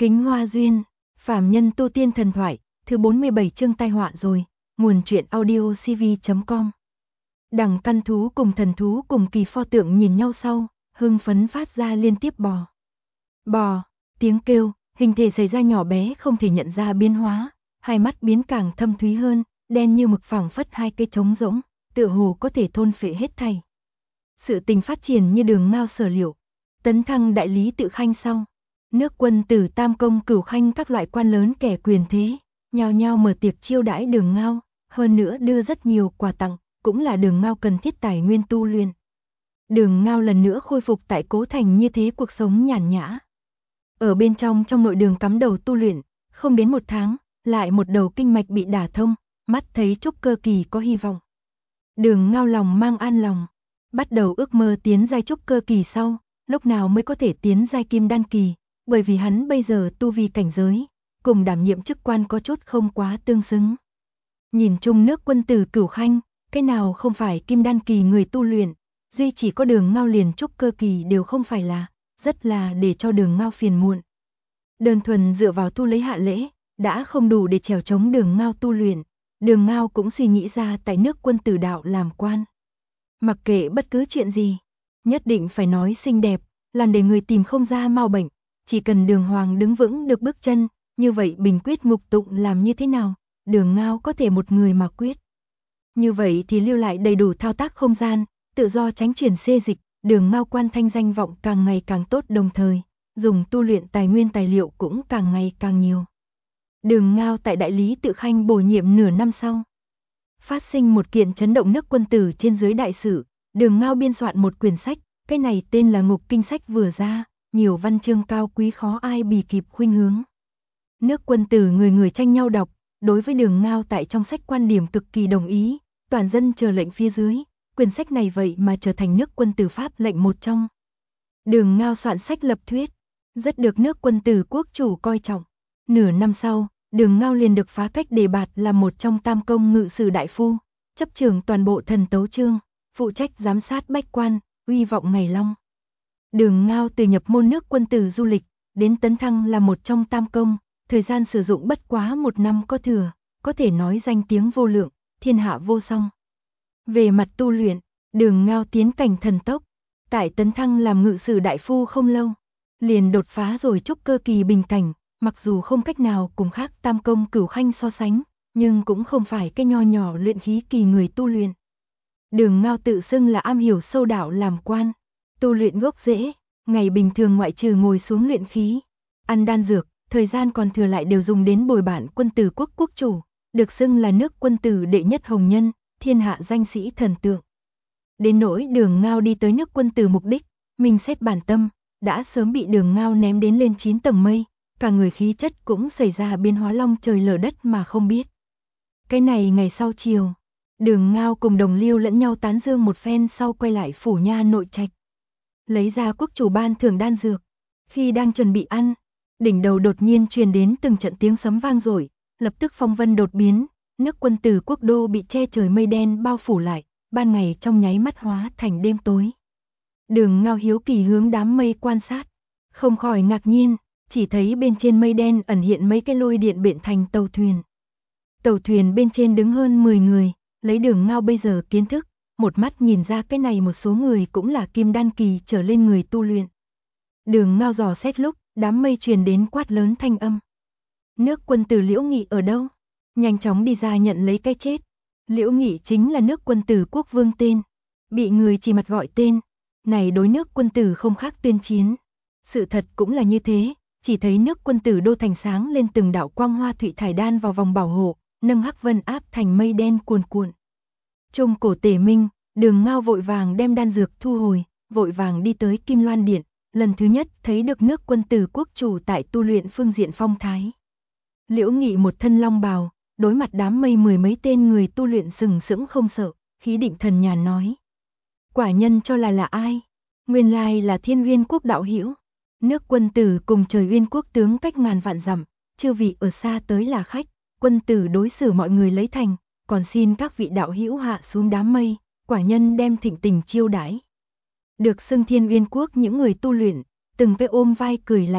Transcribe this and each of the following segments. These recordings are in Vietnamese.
Kính Hoa Duyên, phàm nhân tu tiên thần thoại, thứ 47 chương tai họa rồi, nguồn truyện audio cv.com. Đằng căn thú cùng thần thú cùng kỳ pho tượng nhìn nhau sau, hưng phấn phát ra liên tiếp bò. Bò, tiếng kêu, hình thể xảy ra nhỏ bé không thể nhận ra biến hóa, hai mắt biến càng thâm thúy hơn, đen như mực phẳng phất hai cây trống rỗng, tựa hồ có thể thôn phệ hết thảy. Sự tình phát triển như đường mao sở liệu, tấn thăng đại lý tự khanh sau. Nước Quân Tử Tam Công Cửu Khanh các loại quan lớn kẻ quyền thế, nhao nhao mở tiệc chiêu đãi Đường Ngao, hơn nữa đưa rất nhiều quà tặng, cũng là Đường Ngao cần thiết tài nguyên tu luyện. Đường Ngao lần nữa khôi phục tại Cố Thành như thế cuộc sống nhàn nhã. Ở bên trong nội đường cắm đầu tu luyện, không đến một tháng, lại một đầu kinh mạch bị đả thông, mắt thấy trúc cơ kỳ có hy vọng. Đường Ngao lòng mang an lòng, bắt đầu ước mơ tiến giai trúc cơ kỳ sau, lúc nào mới có thể tiến giai kim đan kỳ. Bởi vì hắn bây giờ tu vi cảnh giới, cùng đảm nhiệm chức quan có chút không quá tương xứng. Nhìn chung Nước Quân Tử Cửu Khanh, cái nào không phải kim đan kỳ người tu luyện, duy chỉ có Đường Ngao liền trúc cơ kỳ đều không phải là, rất là để cho Đường Ngao phiền muộn. Đơn thuần dựa vào tu lấy hạ lễ, đã không đủ để chèo chống Đường Ngao tu luyện, Đường Ngao cũng suy nghĩ ra tại Nước Quân Tử đạo làm quan. Mặc kệ bất cứ chuyện gì, nhất định phải nói xinh đẹp, làm để người tìm không ra mau bệnh. Chỉ cần Đường Hoàng đứng vững được bước chân, như vậy bình quyết ngục tụng làm như thế nào, Đường Ngao có thể một người mà quyết. Như vậy thì lưu lại đầy đủ thao tác không gian, tự do tránh chuyển xê dịch, Đường Ngao quan thanh danh vọng càng ngày càng tốt, đồng thời, dùng tu luyện tài nguyên tài liệu cũng càng ngày càng nhiều. Đường Ngao tại đại lý tự khanh bổ nhiệm nửa năm sau. Phát sinh một kiện chấn động Nước Quân Tử trên dưới đại sự, Đường Ngao biên soạn một quyển sách, cái này tên là Ngục Kinh sách vừa ra. Nhiều văn chương cao quý khó ai bì kịp khuynh hướng. Nước Quân Tử người người tranh nhau đọc, đối với Đường Ngao tại trong sách quan điểm cực kỳ đồng ý, toàn dân chờ lệnh phía dưới, quyển sách này vậy mà trở thành Nước Quân Tử pháp lệnh một trong. Đường Ngao soạn sách lập thuyết, rất được Nước Quân Tử quốc chủ coi trọng. Nửa năm sau, Đường Ngao liền được phá cách đề bạt là một trong tam công ngự sử đại phu, chấp trưởng toàn bộ thần tấu chương, phụ trách giám sát bách quan, uy vọng ngày long. Đường Ngao từ nhập môn Nước Quân Tử du lịch, đến tấn thăng là một trong tam công, thời gian sử dụng bất quá một năm có thừa, có thể nói danh tiếng vô lượng, thiên hạ vô song. Về mặt tu luyện, Đường Ngao tiến cảnh thần tốc, tại tấn thăng làm ngự sử đại phu không lâu, liền đột phá rồi trúc cơ kỳ bình cảnh, mặc dù không cách nào cùng khác tam công Cửu Khanh so sánh, nhưng cũng không phải cái nho nhỏ luyện khí kỳ người tu luyện. Đường Ngao tự xưng là am hiểu sâu đạo làm quan. Tu luyện gốc rễ, ngày bình thường ngoại trừ ngồi xuống luyện khí, ăn đan dược, thời gian còn thừa lại đều dùng đến bồi bản Quân Tử quốc quốc chủ, được xưng là Nước Quân Tử đệ nhất hồng nhân, thiên hạ danh sĩ thần tượng. Đến nỗi Đường Ngao đi tới Nước Quân Tử mục đích, mình xét bản tâm, đã sớm bị Đường Ngao ném đến lên 9 tầng mây, cả người khí chất cũng xảy ra biến hóa long trời lở đất mà không biết. Cái này ngày sau chiều, Đường Ngao cùng Đồng Liêu lẫn nhau tán dương một phen sau quay lại phủ nha nội trạch. Lấy ra quốc chủ ban thưởng đan dược. Khi đang chuẩn bị ăn, đỉnh đầu đột nhiên truyền đến từng trận tiếng sấm vang dội, lập tức phong vân đột biến, Nước Quân Tử quốc đô bị che trời mây đen bao phủ lại, ban ngày trong nháy mắt hóa thành đêm tối. Đường Ngao hiếu kỳ hướng đám mây quan sát, không khỏi ngạc nhiên, chỉ thấy bên trên mây đen ẩn hiện mấy cái lôi điện biện thành tàu thuyền. Tàu thuyền bên trên đứng hơn 10 người, lấy Đường Ngao bây giờ kiến thức, một mắt nhìn ra cái này một số người cũng là kim đan kỳ trở lên người tu luyện. Đường Ngao dò xét lúc, đám mây truyền đến quát lớn thanh âm. Nước Quân Tử Liễu Nghị ở đâu? Nhanh chóng đi ra nhận lấy cái chết. Liễu Nghị chính là Nước Quân Tử quốc vương tên, bị người chỉ mặt gọi tên, này đối Nước Quân Tử không khác tuyên chiến. Sự thật cũng là như thế, chỉ thấy Nước Quân Tử đô thành sáng lên từng đạo quang hoa thủy thải đan vào vòng bảo hộ, nâng hắc vân áp thành mây đen cuồn cuộn. Trung cổ Tề Minh, Đường Ngao vội vàng đem đan dược thu hồi, vội vàng đi tới Kim Loan Điện, lần thứ nhất thấy được Nước Quân Tử quốc chủ tại tu luyện phương diện phong thái. Liễu Nghị một thân long bào, đối mặt đám mây mười mấy tên người tu luyện sừng sững không sợ, khí định thần nhàn nói. Quả nhân cho là ai? Nguyên lai là Thiên Uyên quốc đạo hữu. Nước Quân Tử cùng Trời Uyên quốc tướng cách ngàn vạn dặm, chư vị ở xa tới là khách, Quân Tử đối xử mọi người lấy thành, còn xin các vị đạo hữu hạ xuống đám mây, quả nhân đem thịnh tình chiêu đãi. Được xưng Thiên Uyên quốc những người tu luyện, từng cái ôm vai cười lạnh,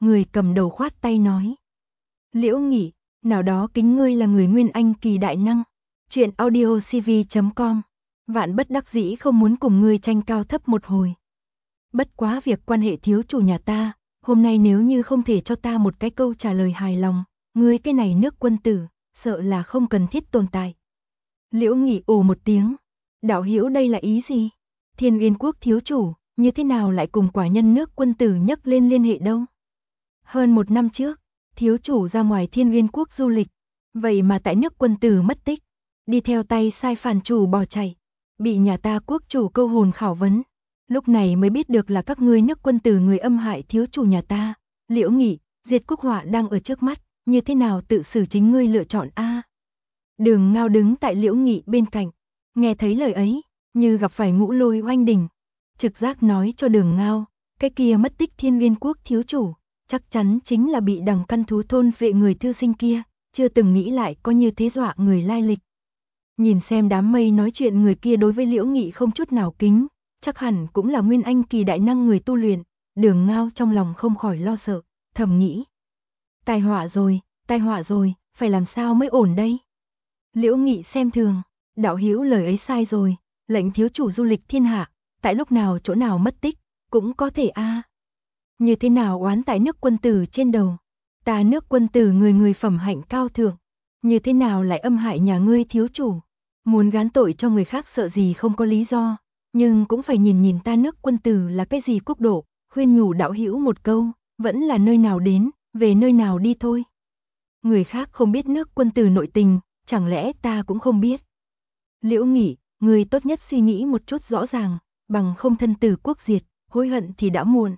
người cầm đầu khoát tay nói. Liễu Nghị, nào đó kính ngươi là người nguyên anh kỳ đại năng. Chuyện audio cv.com. Vạn bất đắc dĩ không muốn cùng ngươi tranh cao thấp một hồi. Bất quá việc quan hệ thiếu chủ nhà ta, hôm nay nếu như không thể cho ta một cái câu trả lời hài lòng, ngươi cái này nước quân tử, sợ là không cần thiết tồn tại. Liễu Nghị ồ một tiếng. Đạo hữu đây là ý gì? Thiên Uyên Quốc thiếu chủ, như thế nào lại cùng quả nhân nước quân tử nhắc lên liên hệ đâu? Hơn 1 năm trước, thiếu chủ ra ngoài Thiên Uyên Quốc du lịch, vậy mà tại nước quân tử mất tích, đi theo tay sai phản chủ bỏ chạy, bị nhà ta quốc chủ câu hồn khảo vấn. Lúc này mới biết được là các ngươi nước quân tử người âm hại thiếu chủ nhà ta. Liễu Nghị, diệt quốc họa đang ở trước mắt, như thế nào tự xử chính ngươi lựa chọn a? Đường Ngao đứng tại Liễu Nghị bên cạnh, nghe thấy lời ấy, như gặp phải ngũ lôi oanh đỉnh. Trực giác nói cho Đường Ngao, cái kia mất tích Thiên Uyên Quốc thiếu chủ, chắc chắn chính là bị đằng căn thú thôn vệ người thư sinh kia, chưa từng nghĩ lại có như thế dọa người lai lịch. Nhìn xem đám mây nói chuyện người kia đối với Liễu Nghị không chút nào kính, chắc hẳn cũng là nguyên anh kỳ đại năng người tu luyện. Đường Ngao trong lòng không khỏi lo sợ, thầm nghĩ. Tai họa rồi, phải làm sao mới ổn đây? Liễu Nghị xem thường, đạo hữu lời ấy sai rồi, lệnh thiếu chủ du lịch thiên hạ, tại lúc nào chỗ nào mất tích, cũng có thể a. Như thế nào oán tại nước quân tử trên đầu? Ta nước quân tử người người phẩm hạnh cao thượng, như thế nào lại âm hại nhà ngươi thiếu chủ? Muốn gán tội cho người khác sợ gì không có lý do, nhưng cũng phải nhìn nhìn ta nước quân tử là cái gì quốc độ, khuyên nhủ đạo hữu một câu, vẫn là nơi nào đến, về nơi nào đi thôi. Người khác không biết nước quân tử nội tình, chẳng lẽ ta cũng không biết? Liễu Nghị, người tốt nhất suy nghĩ một chút rõ ràng, bằng không thân tử quốc diệt, hối hận thì đã muộn.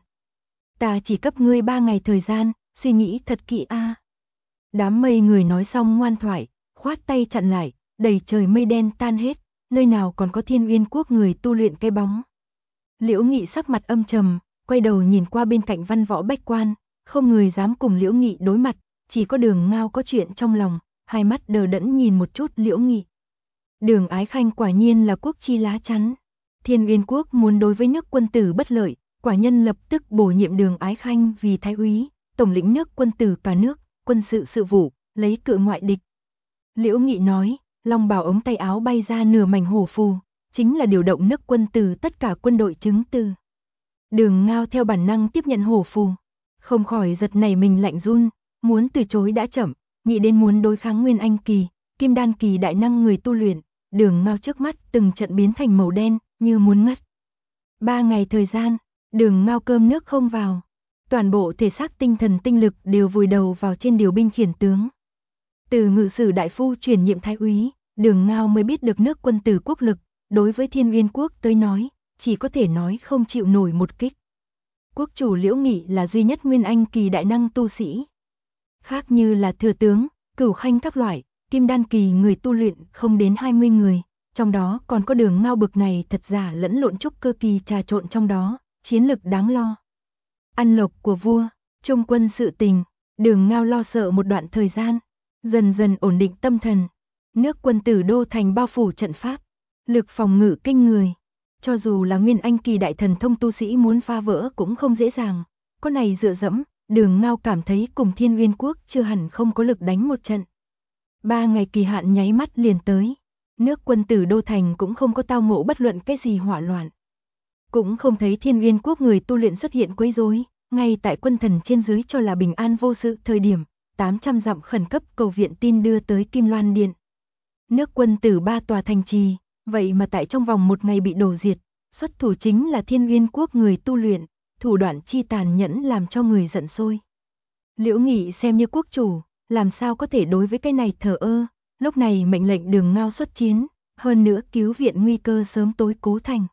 Ta chỉ cấp ngươi 3 ngày thời gian, suy nghĩ thật kỹ a. Đám mây người nói xong ngoan thoại, khoát tay chặn lại, đầy trời mây đen tan hết, nơi nào còn có Thiên Uyên Quốc người tu luyện cái bóng. Liễu Nghị sắc mặt âm trầm, quay đầu nhìn qua bên cạnh Văn Võ bách quan, không người dám cùng Liễu Nghị đối mặt, chỉ có Đường Ngao có chuyện trong lòng, hai mắt đờ đẫn nhìn một chút Liễu Nghị. Đường Ái Khanh quả nhiên là quốc chi lá chắn. Thiên Uyên Quốc muốn đối với nước quân tử bất lợi, quả nhân lập tức bổ nhiệm Đường Ái Khanh vì thái úy, tổng lĩnh nước quân tử cả nước, quân sự sự vụ, lấy cự ngoại địch. Liễu Nghị nói, long bào ống tay áo bay ra nửa mảnh hổ phù, chính là điều động nước quân tử tất cả quân đội chứng từ. Đường Ngao theo bản năng tiếp nhận hổ phù, không khỏi giật nảy mình lạnh run, muốn từ chối đã chậm, nghĩ đến muốn đối kháng nguyên anh kỳ, kim đan kỳ đại năng người tu luyện, Đường Ngao trước mắt từng trận biến thành màu đen, như muốn ngất. 3 ngày thời gian, Đường Ngao cơm nước không vào, toàn bộ thể xác tinh thần tinh lực đều vùi đầu vào trên điều binh khiển tướng. Từ ngự sử đại phu chuyển nhiệm thái úy, Đường Ngao mới biết được nước quân tử quốc lực, đối với Thiên Uyên Quốc tới nói, chỉ có thể nói không chịu nổi một kích. Quốc chủ Liễu Nghị là duy nhất nguyên anh kỳ đại năng tu sĩ. Khác như là thừa tướng, cửu khanh các loại, kim đan kỳ người tu luyện không đến 20 người, trong đó còn có Đường Ngao bực này thật giả lẫn lộn trúc cơ kỳ trà trộn trong đó, chiến lực đáng lo. Ăn lộc của vua, trung quân sự tình, Đường Ngao lo sợ một đoạn thời gian, dần dần ổn định tâm thần. Nước quân tử đô thành bao phủ trận pháp, lực phòng ngự kinh người. Cho dù là nguyên anh kỳ đại thần thông tu sĩ muốn phá vỡ cũng không dễ dàng. Có này dựa dẫm, Đường Ngao cảm thấy cùng Thiên Uyên Quốc chưa hẳn không có lực đánh một trận. 3 ngày kỳ hạn nháy mắt liền tới. Nước quân tử đô thành cũng không có tao ngộ bất luận cái gì hỏa loạn. Cũng không thấy Thiên Uyên Quốc người tu luyện xuất hiện quấy rối. Ngay tại quân thần trên dưới cho là bình an vô sự thời điểm, 800 dặm khẩn cấp cầu viện tin đưa tới Kim Loan Điện. Nước quân tử 3 tòa thành trì, vậy mà tại trong vòng 1 ngày bị đổ diệt, xuất thủ chính là Thiên Uyên Quốc người tu luyện, thủ đoạn chi tàn nhẫn làm cho người giận sôi. Liễu Nghị xem như quốc chủ, làm sao có thể đối với cái này thờ ơ, lúc này mệnh lệnh Đường Ngao xuất chiến, hơn nữa cứu viện nguy cơ sớm tối Cố Thành.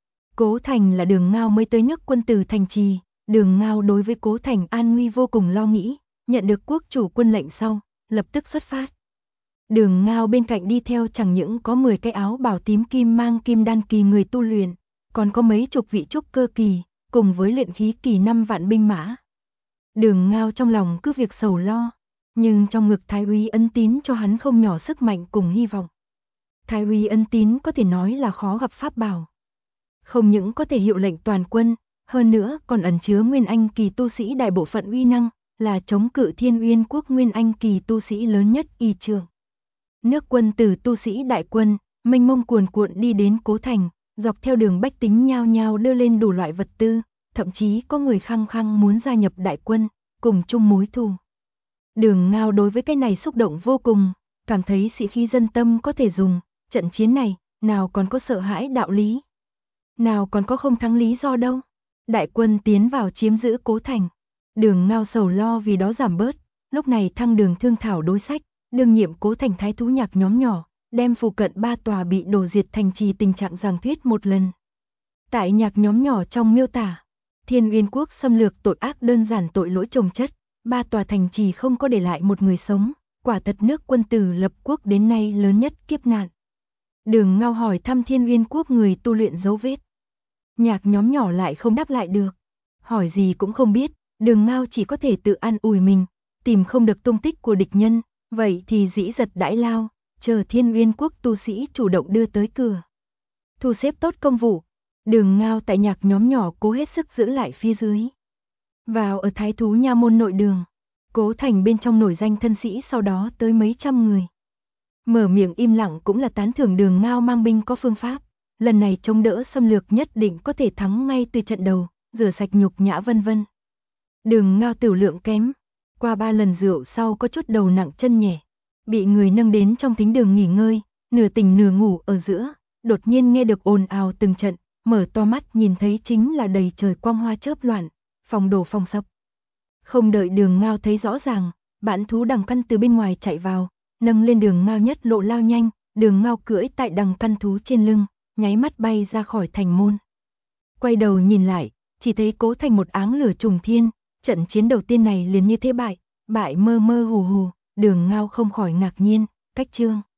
Cố Thành là Đường Ngao mới tới nước quân tử thành trì, Đường Ngao đối với Cố Thành an nguy vô cùng lo nghĩ, nhận được quốc chủ quân lệnh sau, lập tức xuất phát. Đường Ngao bên cạnh đi theo chẳng những có 10 cái áo bào tím kim mang kim đan kỳ người tu luyện, còn có mấy chục vị trúc cơ kỳ, cùng với luyện khí kỳ 5 vạn binh mã. Đường Ngao trong lòng cứ việc sầu lo, nhưng trong ngực Thái úy Ân Tín cho hắn không nhỏ sức mạnh cùng hy vọng. Thái úy Ân Tín có thể nói là khó gặp pháp bảo. Không những có thể hiệu lệnh toàn quân, hơn nữa còn ẩn chứa Nguyên Anh kỳ tu sĩ đại bộ phận uy năng, là chống cự Thiên Uyên quốc Nguyên Anh kỳ tu sĩ lớn nhất y trường. Nước quân tử tu sĩ đại quân, mênh mông cuồn cuộn đi đến Cố Thành, dọc theo đường bách tính nhao nhao đưa lên đủ loại vật tư, thậm chí có người khăng khăng muốn gia nhập đại quân, cùng chung mối thù. Đường Ngao đối với cái này xúc động vô cùng, cảm thấy sĩ khí dân tâm có thể dùng, trận chiến này, nào còn có sợ hãi đạo lý, nào còn có không thắng lý do đâu. Đại quân tiến vào chiếm giữ Cố Thành, Đường Ngao sầu lo vì đó giảm bớt, lúc này thăng đường thương thảo đối sách, đương nhiệm Cố Thành thái thú nhạc nhóm nhỏ, đem phụ cận 3 tòa bị đổ diệt thành trì tình trạng giảng thuyết một lần. Tại nhạc nhóm nhỏ trong miêu tả, Thiên Uyên quốc xâm lược tội ác đơn giản tội lỗi chồng chất, 3 tòa thành trì không có để lại một người sống, quả thật nước quân tử lập quốc đến nay lớn nhất kiếp nạn. Đường Ngao hỏi thăm Thiên Uyên quốc người tu luyện dấu vết. Nhạc nhóm nhỏ lại không đáp lại được, hỏi gì cũng không biết, Đường Ngao chỉ có thể tự an ủi mình, tìm không được tung tích của địch nhân, vậy thì dĩ giật đãi lao, chờ Thiên Uyên quốc tu sĩ chủ động đưa tới cửa. Thu xếp tốt công vụ, Đường Ngao tại nhạc nhóm nhỏ cố hết sức giữ lại phía dưới. Vào ở Thái thú nha môn nội đường, Cố Thành bên trong nổi danh thân sĩ sau đó tới mấy trăm người. Mở miệng im lặng cũng là tán thưởng Đường Ngao mang binh có phương pháp, lần này chống đỡ xâm lược nhất định có thể thắng ngay từ trận đầu, rửa sạch nhục nhã vân vân. Đường Ngao tiểu lượng kém, qua 3 lần rượu sau có chút đầu nặng chân nhẹ, bị người nâng đến trong thính đường nghỉ ngơi, nửa tỉnh nửa ngủ ở giữa, đột nhiên nghe được ồn ào từng trận, mở to mắt nhìn thấy chính là đầy trời quang hoa chớp loạn, phòng đổ phòng sập. Không đợi Đường Ngao thấy rõ ràng, bản thú đằng căn từ bên ngoài chạy vào, nâng lên Đường Ngao nhất lộ lao nhanh, Đường Ngao cưỡi tại đằng căn thú trên lưng, nháy mắt bay ra khỏi thành môn. Quay đầu nhìn lại, chỉ thấy Cố Thành một áng lửa trùng thiên, trận chiến đầu tiên này liền như thế bại mơ mơ hồ hồ, Đường Ngao không khỏi ngạc nhiên, cách chương.